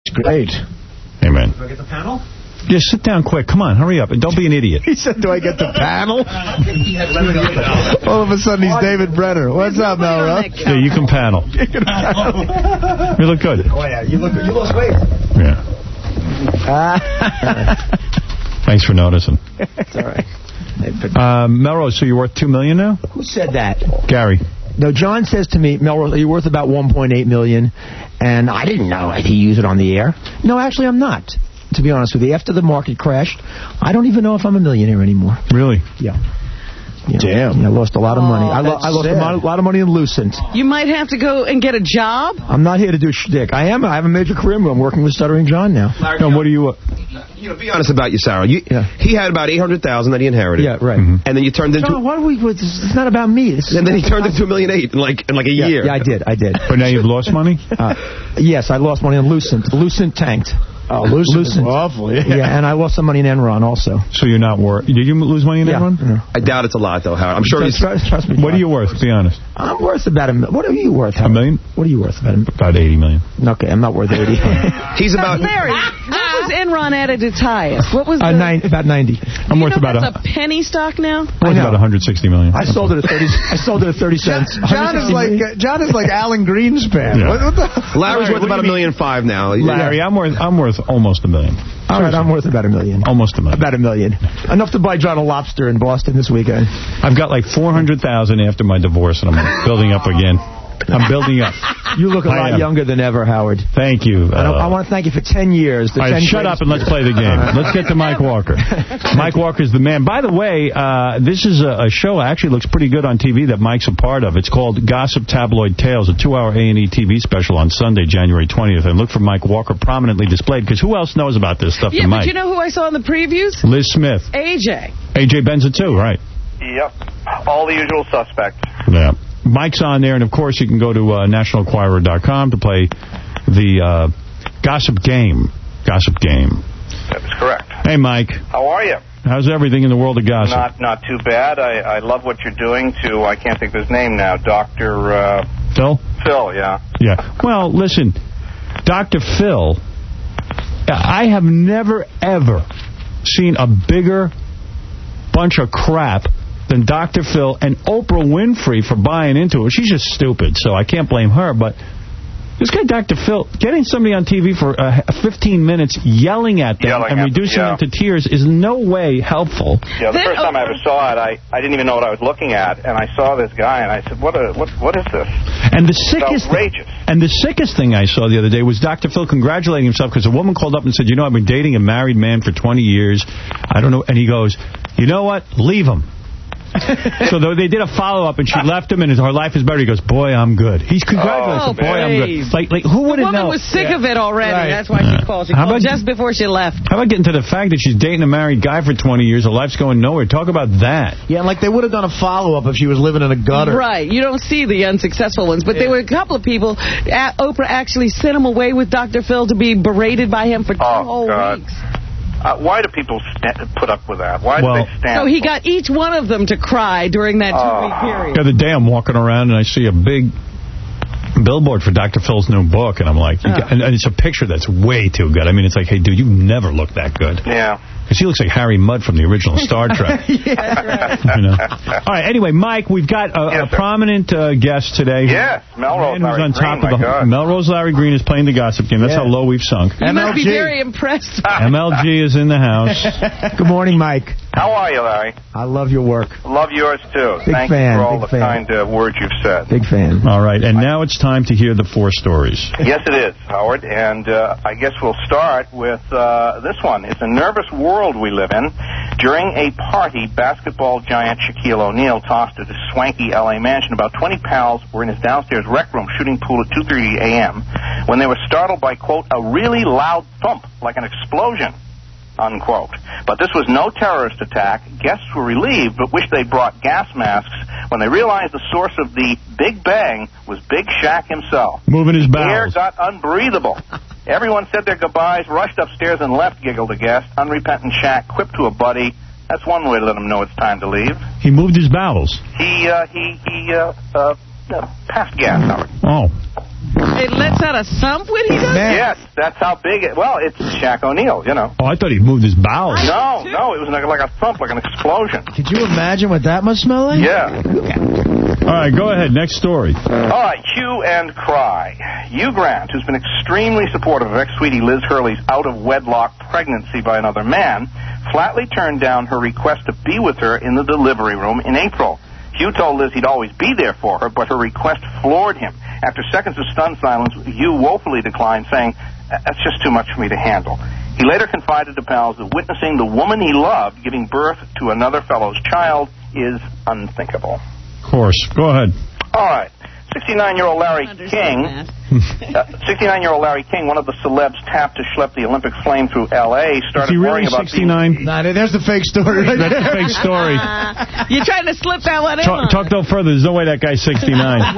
Great. Amen. Do I get the panel? Just sit down quick. Come on, hurry up. And don't be an idiot. He said, do I get the panel? All of a sudden, he's David Brenner. What's up, Melrose? Yeah, you can panel. You look good. Oh, yeah, you lost weight. Yeah. Thanks for noticing. It's all right. Melrose, so you're worth $2 million now? Who said that? Gary. No, John says to me, Melrose, are you worth about $1.8 million? And I didn't know he used it on the air. No, actually, I'm not. To be honest with you, after the market crashed, I don't even know if I'm a millionaire anymore. Really? Yeah. Damn. I lost a lot of money. I lost a lot of money in Lucent. You might have to go and get a job. I'm not here to do shtick. I have a major career. I'm working with Stuttering John now. Larry, no, what do you... be honest about you, Sarah. He had about $800,000 that he inherited. Yeah, right. And then you turned into... John, why are we... It's not about me. And then he turned into $1.8 million in like a year. Yeah, I did. But now you've lost money? Yes, I lost money on Lucent. Lucent tanked. Oh, Lucent. Awful, yeah, and I lost some money in Enron also. So you're not worth... Did you lose money in Enron? Yeah. I doubt it's a lot, though, Howard. I'm sure he's... Trust me. What are you worth, be honest? I'm worth about what are you worth, Howard? $1 million? What are you worth? About $80 million. Okay, I'm not worth 80. He's about... Larry, what was Enron at its highest? What was about 90. I'm worth about a penny stock now? Worth about $160 million. I sold it at 30 cents. John is like Alan Greenspan. Yeah. What the? Larry's worth about $1.5 million now. Larry, I'm worth almost $1 million. All right, I'm worth about $1 million. Almost $1 million. About $1 million. Enough to buy John a lobster in Boston this weekend. I've got like $400,000 after my divorce, and I'm building up again. I'm building up. You look a lot younger than ever, Howard. Thank you. I want to thank you for 10 years. All right, shut up and let's play the game. Let's get to Mike Walker. Mike Walker's the man. By the way, this is a show that actually looks pretty good on TV that Mike's a part of. It's called Gossip Tabloid Tales, a 2-hour A&E TV special on Sunday, January 20th. And look for Mike Walker prominently displayed, because who else knows about this stuff than Mike? But you know who I saw in the previews? Liz Smith. AJ. AJ Benza, too, right? Yep. All the usual suspects. Yeah. Mike's on there, and of course you can go to nationalenquirer.com to play the Gossip Game. Gossip Game. That is correct. Hey, Mike. How are you? How's everything in the world of gossip? Not too bad. I love what you're doing to, I can't think of his name now, Dr. Phil? Phil, yeah. Yeah. Well, listen, Dr. Phil, I have never, ever seen a bigger bunch of crap than Dr. Phil and Oprah Winfrey for buying into it. She's just stupid, so I can't blame her. But this guy, Dr. Phil, getting somebody on TV for 15 minutes yelling at them and reducing them to tears is no way helpful. Yeah, the first time I ever saw it, I didn't even know what I was looking at, and I saw this guy, and I said, what is this? And the sickest outrageous. And the sickest thing I saw the other day was Dr. Phil congratulating himself because a woman called up and said, I've been dating a married man for 20 years. I don't know. And he goes, you know what? Leave him. So they did a follow-up, and she left him, and her life is better. He goes, boy, I'm good. He's congratulating boy, I'm good. Like who wouldn't know? The woman was sick of it already. Right. That's why she called. She called just before she left. How about getting to the fact that she's dating a married guy for 20 years, her life's going nowhere? Talk about that. Yeah, like they would have done a follow-up if she was living in a gutter. Right. You don't see the unsuccessful ones. But there were a couple of people. Oprah actually sent him away with Dr. Phil to be berated by him for 2 whole weeks. Why do people put up with that? Why do they stand? So he got each one of them to cry during that 2-week period. The other day I'm walking around and I see a big billboard for Dr. Phil's new book, and I'm like, and it's a picture that's way too good. I mean, it's like, hey, dude, you never look that good. Yeah. Because he looks like Harry Mudd from the original Star Trek. Yeah, right. All right, anyway, Mike, we've got a prominent guest today. Yes, Melrose Larry on top Green, of Melrose Larry Green is playing the Gossip Game. That's how low we've sunk. You must be very impressed. MLG is in the house. Good morning, Mike. How are you, Larry? I love your work. Love yours, too. Big Thank fan, you for all big the fan. kind words you've said. Big fan. All right, and now it's time to hear the 4 stories. Yes, it is, Howard, and I guess we'll start with this one. It's a nervous world we live in. During a party, basketball giant Shaquille O'Neal tossed at his swanky L.A. mansion. About 20 pals were in his downstairs rec room shooting pool at 2:30 a.m. when they were startled by, quote, a really loud thump, like an explosion, unquote. But this was no terrorist attack. Guests were relieved, but wished they'd brought gas masks when they realized the source of the Big Bang was Big Shaq himself. Moving his bowels. The air got unbreathable. Everyone said their goodbyes, rushed upstairs and left, giggled a guest. Unrepentant Shaq quipped to a buddy. That's one way to let him know it's time to leave. He moved his bowels. He passed gas, Howard. Oh. It lets out a thump when he does it? Yes, that's how big it... Well, it's Shaq O'Neal, you know. Oh, I thought he moved his bowels. No, it was like a thump, like an explosion. Could you imagine what that must smell like? Yeah. All right, go ahead. Next story. All right, hue and cry. Hugh Grant, who's been extremely supportive of ex-sweetie Liz Hurley's out-of-wedlock pregnancy by another man, flatly turned down her request to be with her in the delivery room in April. Hugh told Liz he'd always be there for her, but her request floored him. After seconds of stunned silence, Hugh woefully declined, saying, "That's just too much for me to handle." He later confided to pals that witnessing the woman he loved giving birth to another fellow's child is unthinkable. Of course. Go ahead. All right. 69-year-old Larry King, 69-year-old Larry King, one of the celebs tapped to schlep the Olympic flame through L.A., started Is he really worrying about 69? Nah, there's the fake story. Right That's there. a fake story. You're trying to slip that one in. Talk no further. There's no way that guy's 69.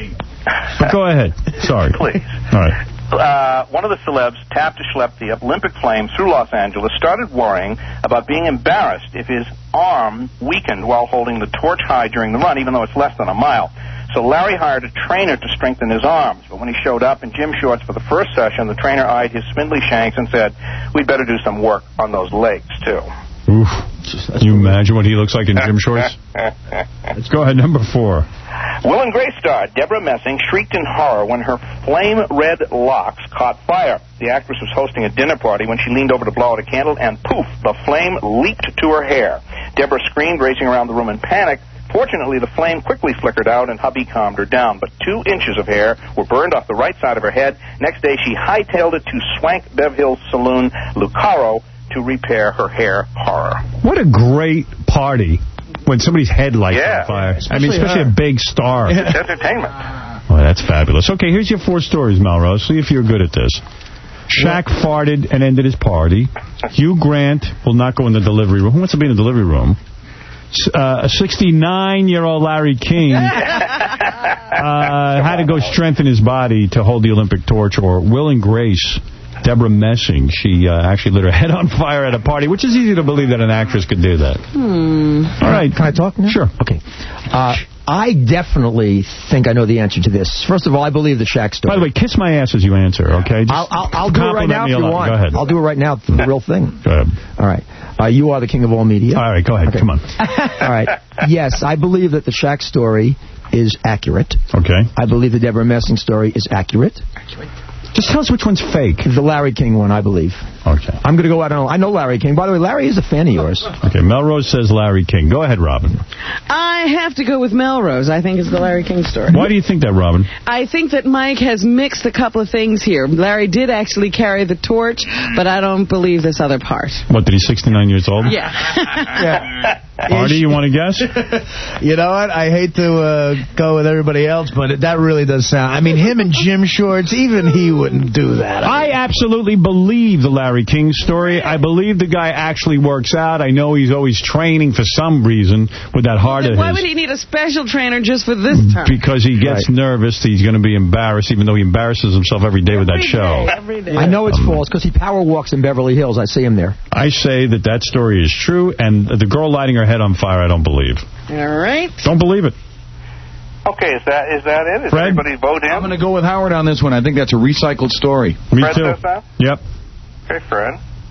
But go ahead. Sorry. Please. All right. One of the celebs tapped to schlep the Olympic flame through Los Angeles, started worrying about being embarrassed if his arm weakened while holding the torch high during the run, even though it's less than a mile. So Larry hired a trainer to strengthen his arms. But when he showed up in gym shorts for the first session, the trainer eyed his spindly shanks and said, "We'd better do some work on those legs, too." Oof. Can you imagine what he looks like in gym shorts? Let's go ahead. Number 4. Will and Grace star Deborah Messing shrieked in horror when her flame-red locks caught fire. The actress was hosting a dinner party when she leaned over to blow out a candle, and poof, the flame leaped to her hair. Deborah screamed, racing around the room in panic. Fortunately, the flame quickly flickered out, and hubby calmed her down. But 2 inches of hair were burned off the right side of her head. Next day, she hightailed it to Swank Bev Hills Saloon, Lucaro, to repair her hair horror. What a great party when somebody's head lights on fire. I mean, especially a big star. It's entertainment. Oh, that's fabulous. Okay, here's your 4 stories, Melrose. See if you're good at this. Shaq farted and ended his party. Hugh Grant will not go in the delivery room. Who wants to be in the delivery room? A 69-year-old Larry King had to go strengthen his body to hold the Olympic torch. Or Will and Grace, Deborah Messing, she actually lit her head on fire at a party, which is easy to believe that an actress could do that. All right. Can I talk now? Sure. Okay. I definitely think I know the answer to this. First of all, I believe the Shaq story. By the way, kiss my ass as you answer, okay? I'll do it right now if you want. Go ahead. I'll do it right now. It's the real thing. Go ahead. All right. You are the king of all media. All right, go ahead. Okay. Come on. All right. Yes, I believe that the Shaq story is accurate. Okay. I believe the Deborah Messing story is accurate. Just tell us which one's fake. The Larry King one, I believe. Okay. I'm going to go out on... I know Larry King. By the way, Larry is a fan of yours. Okay, Melrose says Larry King. Go ahead, Robin. I have to go with Melrose. I think it's the Larry King story. Why do you think that, Robin? I think that Mike has mixed a couple of things here. Larry did actually carry the torch, but I don't believe this other part. What, that he's 69 years old? Yeah. Yeah. Artie, you want to guess? You know what? I hate to go with everybody else, but that really does sound... I mean, him in gym shorts, even he wouldn't do that. I absolutely believe the Larry King story. I believe the guy actually works out. I know he's always training for some reason with that heart of his. Why would he need a special trainer just for this time? Because he gets nervous. He's going to be embarrassed, even though he embarrasses himself every day with that show. Every day. I know it's false because he power walks in Beverly Hills. I see him there. I say that story is true, and the girl lighting her head on fire, I don't believe. All right. Don't believe it. Okay, is that it? Is Fred? everybody vote in? I'm going to go with Howard on this one. I think that's a recycled story. Me Fred too. says that? Yep. Okay, Fred.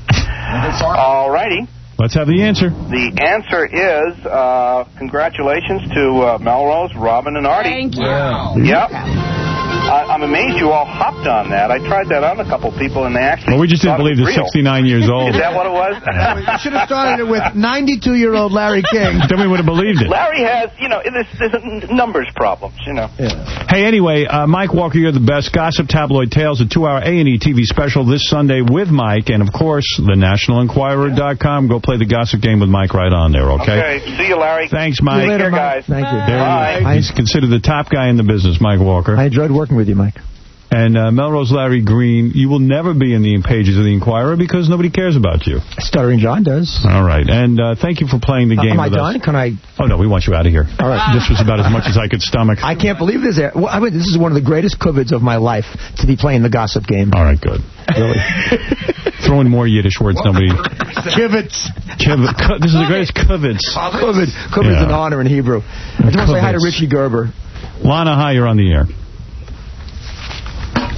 All righty. Let's have the answer. The answer is congratulations to Melrose, Robin, and Artie. Thank you. Wow. Yep. I'm amazed you all hopped on that. I tried that on a couple people, and they actually Well, we just didn't believe the the 69 years old. Is that what it was? You should have started it with 92-year-old Larry King. Then we would have believed it. Larry has, there's numbers problems, Yeah. Hey, anyway, Mike Walker, you're the best. Gossip Tabloid Tales, a 2-hour A&E TV special this Sunday with Mike, and, of course, thenationalenquirer.com. Go play the gossip game with Mike right on there, okay? Okay, see you, Larry. Thanks, Mike. See you later, Here, Mike. guys. Thank you. There Bye. He's considered the top guy in the business, Mike Walker. I enjoyed working with you, Mike. And Melrose Larry Green, you will never be in the pages of the Inquirer because nobody cares about you. Stuttering John does. All right. And thank you for playing the game Am I with done? us. Can I... Oh, no, we want you out of here. All right. This was about as much as I could stomach. I can't believe this. This is one of the greatest covids of my life, to be playing the gossip game. All right, good. Really. Throw in more Yiddish words. Nobody... Kivitz. This is the greatest kivitz. Covid's an honor in Hebrew. I just want to say hi to Richie Gerber. Lana, hi, you're on the air.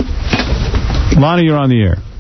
Lonnie, you're on the air.